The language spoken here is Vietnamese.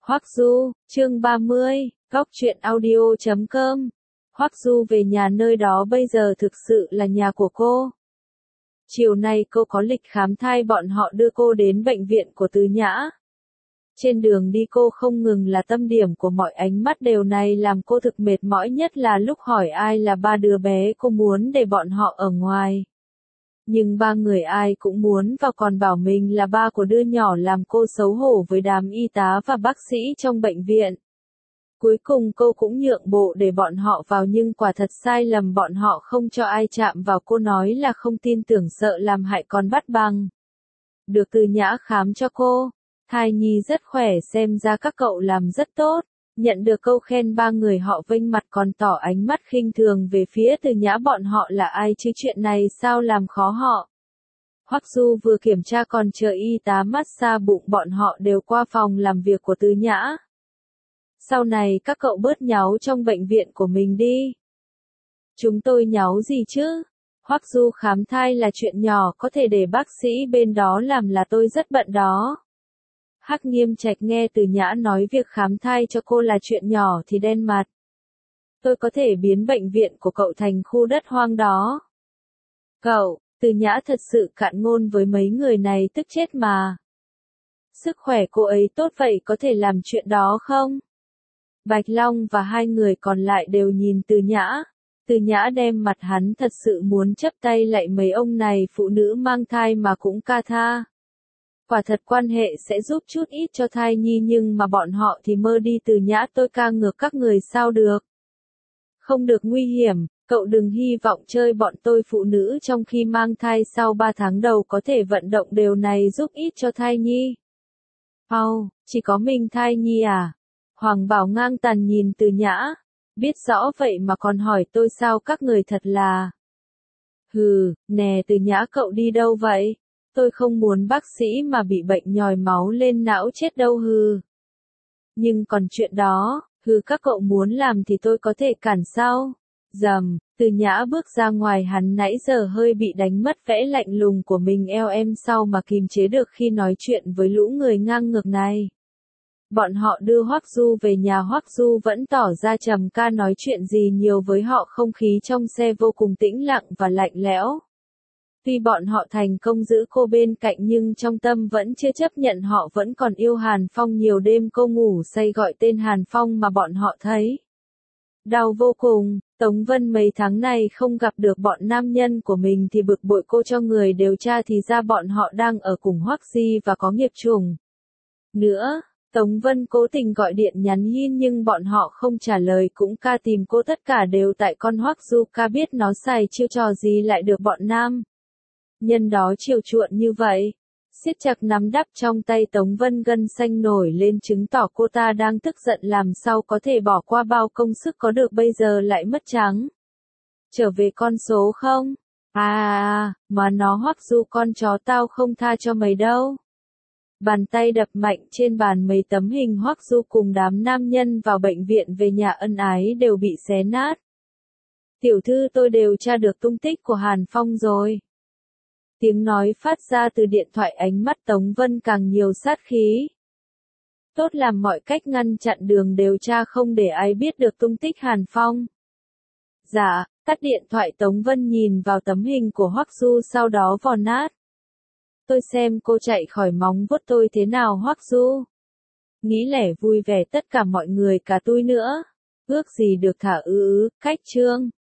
Hoắc Du, chương 30, góc truyện audio.com. Hoắc Du về nhà nơi đó bây giờ thực sự là nhà của cô. Chiều nay cô có lịch khám thai, bọn họ đưa cô đến bệnh viện của Từ Nhã. Trên đường đi cô không ngừng là tâm điểm của mọi ánh mắt, điều này làm cô thực mệt mỏi, nhất là lúc hỏi ai là ba đứa bé, cô muốn để bọn họ ở ngoài. Nhưng ba người ai cũng muốn vào, còn bảo mình là ba của đứa nhỏ, làm cô xấu hổ với đám y tá và bác sĩ trong bệnh viện. Cuối cùng cô cũng nhượng bộ để bọn họ vào, nhưng quả thật sai lầm, bọn họ không cho ai chạm vào, cô nói là không tin tưởng, sợ làm hại con bắt bằng. Được Từ Nhã khám cho cô, thai nhi rất khỏe, xem ra các cậu làm rất tốt. Nhận được câu khen, ba người họ vênh mặt còn tỏ ánh mắt khinh thường về phía Từ Nhã, bọn họ là ai chứ, chuyện này sao làm khó họ. Hoắc Du vừa kiểm tra còn chờ y tá massage bụng, bọn họ đều qua phòng làm việc của Từ Nhã. Sau này các cậu bớt nháo trong bệnh viện của mình đi. Chúng tôi nháo gì chứ? Hoắc Du, khám thai là chuyện nhỏ, có thể để bác sĩ bên đó làm, là tôi rất bận đó. Hắc Nghiêm Trạch nghe Từ Nhã nói việc khám thai cho cô là chuyện nhỏ thì đen mặt. Tôi có thể biến bệnh viện của cậu thành khu đất hoang đó. Cậu, Từ Nhã thật sự cạn ngôn với mấy người này, tức chết mà. Sức khỏe cô ấy tốt vậy, có thể làm chuyện đó không? Bạch Long và hai người còn lại đều nhìn Từ Nhã. Từ Nhã đem mặt, hắn thật sự muốn chấp tay lại mấy ông này, phụ nữ mang thai mà cũng ca tha. Quả thật quan hệ sẽ giúp chút ít cho thai nhi, nhưng mà bọn họ thì mơ đi. Từ Nhã, tôi ca ngược các người sao được? Không được, nguy hiểm, cậu đừng hy vọng chơi bọn tôi. Phụ nữ trong khi mang thai sau 3 tháng đầu có thể vận động, điều này giúp ít cho thai nhi. Chỉ có mình thai nhi à? Hoàng Bảo ngang tàn nhìn Từ Nhã, biết rõ vậy mà còn hỏi tôi sao, các người thật là... Hừ, nè Từ Nhã, cậu đi đâu vậy? Tôi không muốn bác sĩ mà bị bệnh nhồi máu lên não chết đâu. Hừ. Nhưng còn chuyện đó, các cậu muốn làm thì tôi có thể cản sao? Dầm, Từ Nhã bước ra ngoài, hắn nãy giờ hơi bị đánh mất vẻ lạnh lùng của mình, eo em sao mà kìm chế được khi nói chuyện với lũ người ngang ngược này. Bọn họ đưa Hoắc Du về nhà, Hoắc Du vẫn tỏ ra trầm ca, nói chuyện gì nhiều với họ, không khí trong xe vô cùng tĩnh lặng và lạnh lẽo. Tuy bọn họ thành công giữ cô bên cạnh nhưng trong tâm vẫn chưa chấp nhận họ vẫn còn yêu Hàn Phong. Nhiều đêm cô ngủ say gọi tên Hàn Phong mà bọn họ thấy đau vô cùng. Tống Vân mấy tháng này không gặp được bọn nam nhân của mình thì bực bội, cô cho người điều tra thì ra bọn họ đang ở cùng Hoắc Di và có nghiệp chủng. Nữa, Tống Vân cố tình gọi điện nhắn tin nhưng bọn họ không trả lời, cũng ca tìm cô, tất cả đều tại con Hoắc Du. Ca biết nó xài chiêu trò gì lại được bọn nam nhân đó chiều chuộng như vậy. Siết chặt nắm đắp trong tay Tống Vân, gân xanh nổi lên chứng tỏ cô ta đang tức giận, làm sao có thể bỏ qua bao công sức có được bây giờ lại mất trắng. Trở về con số không? Mà nó Hoắc Du, con chó tao không tha cho mày đâu. Bàn tay đập mạnh trên bàn, mấy tấm hình Hoắc Du cùng đám nam nhân vào bệnh viện về nhà ân ái đều bị xé nát. Tiểu thư, tôi đều tra được tung tích của Hàn Phong rồi. Tiếng nói phát ra từ điện thoại, ánh mắt Tống Vân càng nhiều sát khí. Tốt, làm mọi cách ngăn chặn đường điều tra, không để ai biết được tung tích Hàn Phong. Dạ, tắt điện thoại. Tống Vân nhìn vào tấm hình của Hoắc Du, sau đó vò nát. Tôi xem cô chạy khỏi móng vuốt tôi thế nào Hoắc Du? Nghĩ lẻ vui vẻ tất cả mọi người, cả tôi nữa. Ước gì được thả cách chương.